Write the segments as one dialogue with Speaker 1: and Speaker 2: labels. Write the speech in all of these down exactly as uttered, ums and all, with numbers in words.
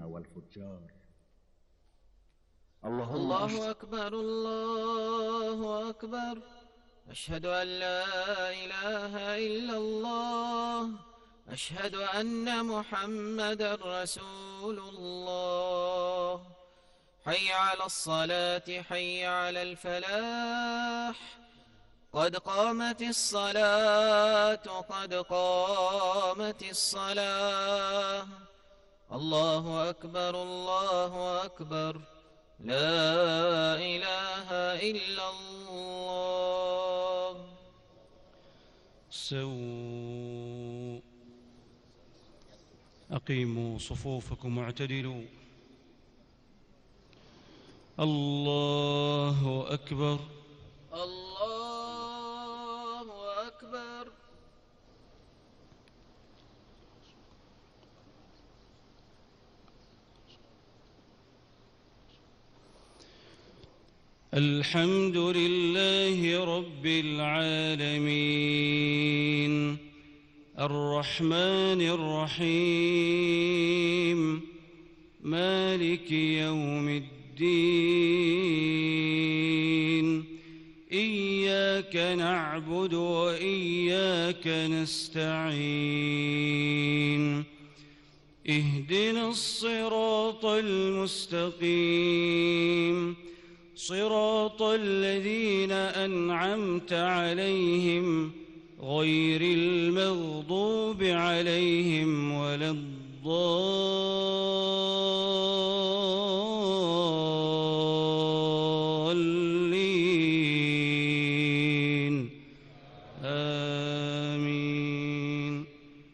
Speaker 1: والفجار. اللهم
Speaker 2: الله أكبر الله أكبر، أشهد أن لا إله إلا الله، أشهد أن محمدا رسول الله. حي على الصلاة حي على الفلاح، قد قامت الصلاة قد قامت الصلاة. الله أكبر الله أكبر، لا إله إلا الله.
Speaker 3: سووا، أقيموا صفوفكم واعتدلوا. الله أكبر
Speaker 2: الله أكبر.
Speaker 3: الحمد لله رب العالمين، الرحمن الرحيم، مالك يوم الدين. إياك نعبد وإياك نستعين، اهدنا الصراط المستقيم، صراط الذين أنعمت عليهم غير المغضوب عليهم ولا الضالين، آمين.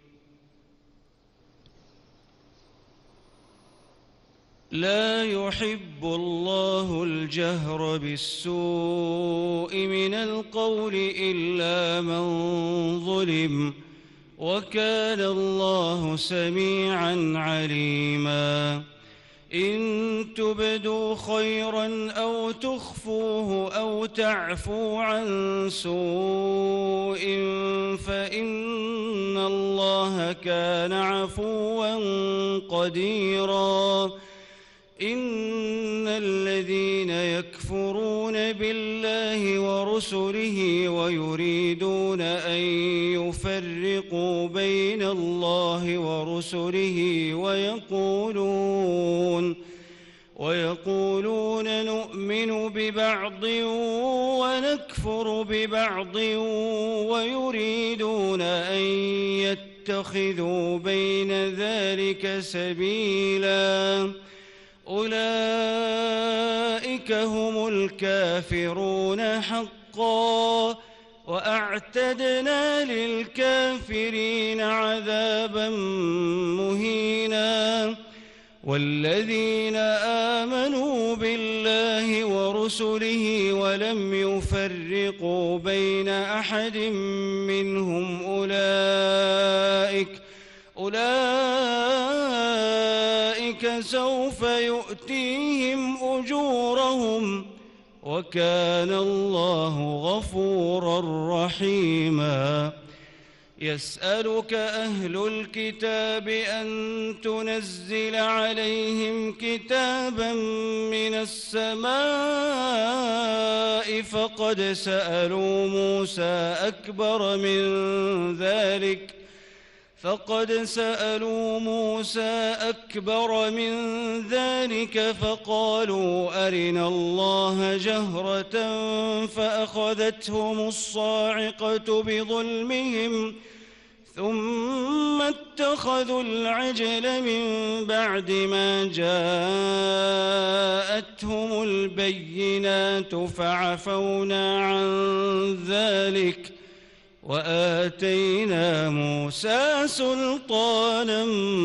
Speaker 3: لا يحب الله الجهر بالسوء من القول إلا من ظلم، وكان الله سميعا عليما. إن تبدوا خيرا أو تخفوه أو تعفو عن سوء فإن الله كان عفوا قديرا. إن الذين يكفرون بالله ورسله ويريدون أن يفرقوا بين الله ورسله ويقولون ويقولون نؤمن ببعض ونكفر ببعض ويريدون أن يتخذوا بين ذلك سبيلا، أولئك هم الكافرون حقا، وأعتدنا للكافرين عذابا مهينا. والذين آمنوا بالله ورسله ولم يفرقوا بين أحد منهم أولئك أولئك سوف يؤتيهم أجورهم، وكان الله غفورا رحيما. يسألك أهل الكتاب أن تنزل عليهم كتابا من السماء فقد سألوا موسى أكبر من ذلك فقد سألوا موسى أكبر من ذلك فقالوا أرنا الله جهرة فأخذتهم الصاعقة بظلمهم ثم اتخذوا العجل من بعد ما جاءتهم البينات فعفونا عن ذلك وآتينا موسى سلطانا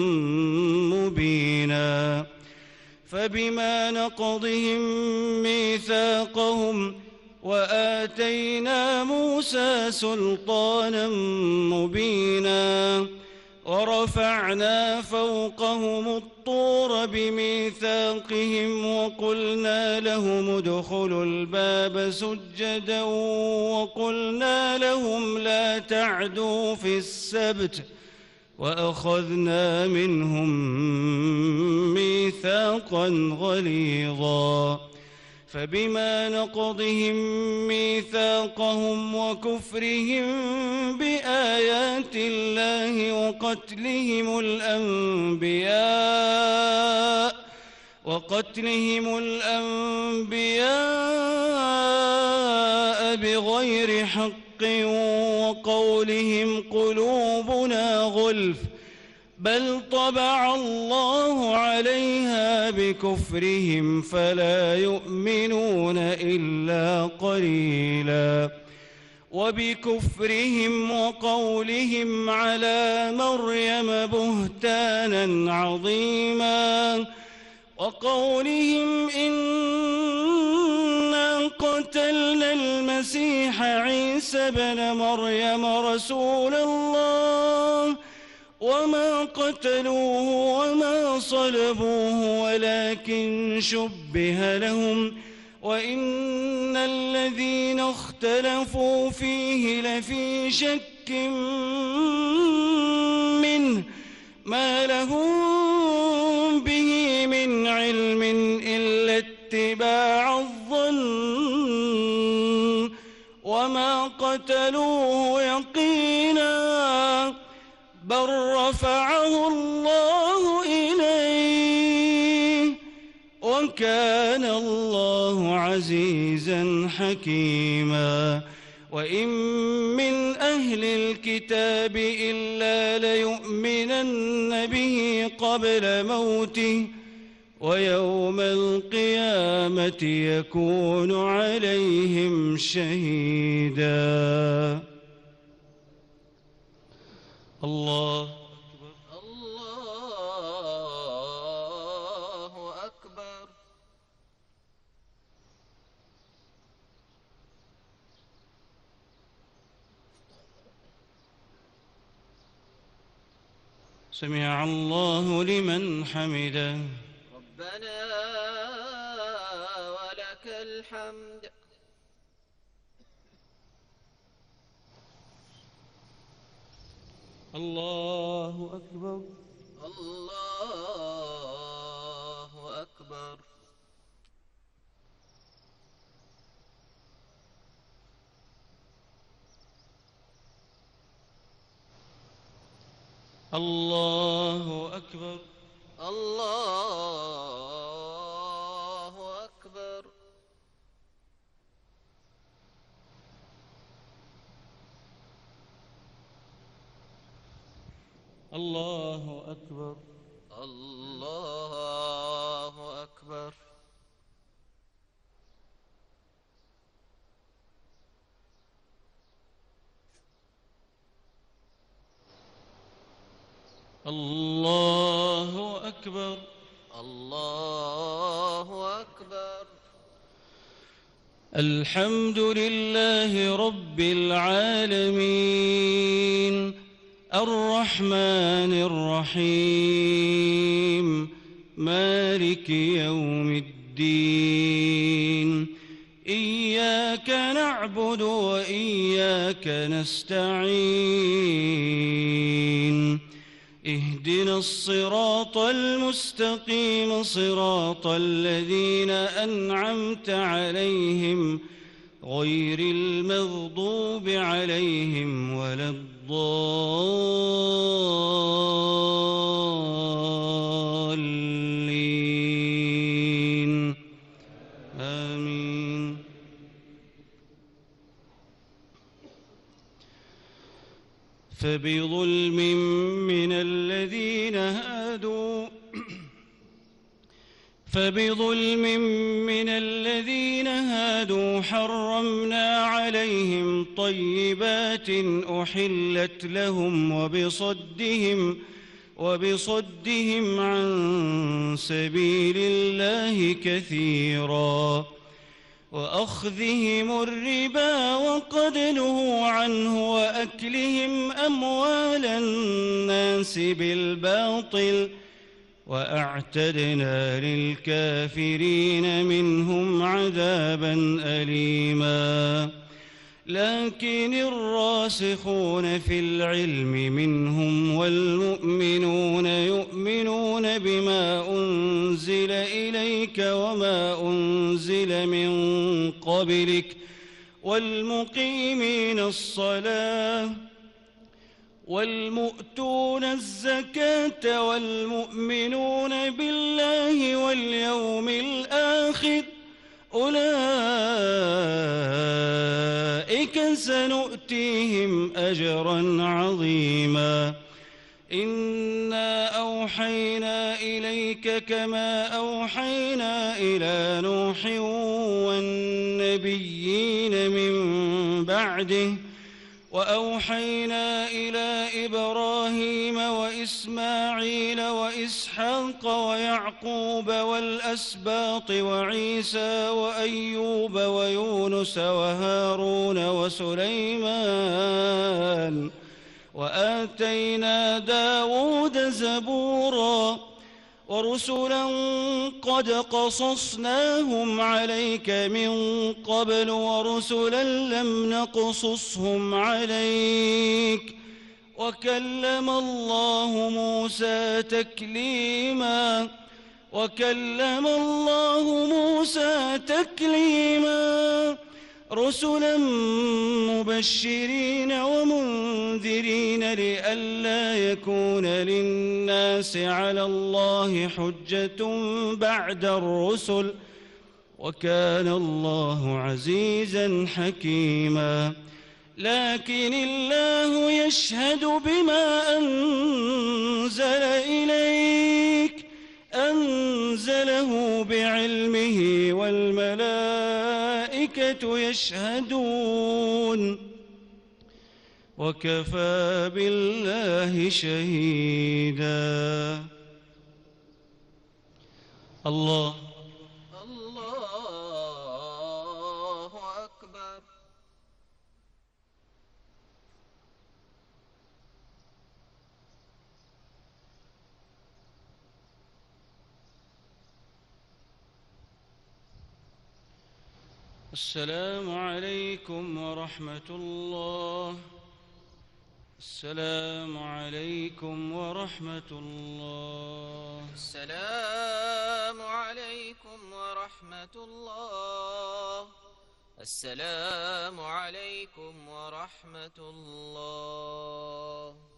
Speaker 3: مبينا. فبما نقضهم ميثاقهم وآتينا موسى سلطانا مبينا ورفعنا فوقهم الطور بميثاقهم وقلنا لهم ادخلوا الباب سجدا وقلنا لهم لا تعدوا في السبت وأخذنا منهم ميثاقا ميثاقا غليظا فبما نقضهم ميثاقهم وكفرهم بآيات الله وقتلهم الأنبياء وقتلهم الأنبياء بغير حق وقولهم قلوبنا غلف بل طبع الله عليها بكفرهم فلا يؤمنون إلا قليلا وبكفرهم وقولهم على مريم بهتانا عظيما وقولهم إنا قتلنا المسيح عيسى بن مريم رسول الله وما قتلوه وما صلبوه ولكن شبه لهم وإن الذين اختلفوا فيه لفي شك منه ما لهم به من علم إلا اتباع الظن وما قتلوه يقينا بل رفعه الله إليه وكان الله عزيزا حكيما وإن من أهل الكتاب إلا ليؤمنن به قبل موته ويوم القيامة يكون عليهم شهيدا. الله
Speaker 2: الله أكبر.
Speaker 3: سمع الله لمن حمده.
Speaker 2: ربنا ولك الحمد.
Speaker 3: الله أكبر.
Speaker 2: الله أكبر.
Speaker 3: الله أكبر.
Speaker 2: الله أكبر.
Speaker 3: الله أكبر.
Speaker 2: الله أكبر.
Speaker 3: الله أكبر.
Speaker 2: الله أكبر.
Speaker 3: الحمد لله رب العالمين الرحمن الرحيم مالك يوم الدين إياك نعبد وإياك نستعين اهدنا الصراط المستقيم صراط الذين أنعمت عليهم غير المغضوب عليهم ولا الضالين آمين. فبظلم من الذين هادوا فبظلم من الذين هادوا حرمنا عليهم طيبات أحلت لهم وبصدهم وبصدهم عن سبيل الله كثيرا وأخذهم الربا وقد نهوا عنه وأكلهم أموال الناس بالباطل وأعتدنا للكافرين منهم عذابا أليما. لكن الراسخون في العلم منهم والمؤمنون يؤمنون والمؤمنون بما أنزل إليك وما أنزل من قبلك والمقيمين الصلاة والمؤتون الزكاة والمؤمنون بالله واليوم الآخر أولئك سنؤتيهم أجرا عظيما إنا أوحينا إليك كما أوحينا إلى نوح والنبيين من بعده وأوحينا إلى إبراهيم وإسماعيل وإسحاق ويعقوب والأسباط وعيسى وأيوب ويونس وهارون وسليمان وآتينا داود زبورا ورسلا قد قصصناهم عليك من قبل ورسلا لم نقصصهم عليك وكلم الله موسى تكليما وكلم الله موسى تكليما رسلا مبشرين ومنذرين لئلا يكون للناس على الله حجة بعد الرسل وكان الله عزيزا حكيما لكن الله يشهد بما أنزل إليك أنزله بعلمه والملائكة يشهدون وكفى بالله شهيدا الله
Speaker 2: الله أكبر.
Speaker 3: السلام عليكم ورحمة الله. السلام عليكم ورحمة الله.
Speaker 2: السلام عليكم ورحمة الله. السلام عليكم ورحمة الله.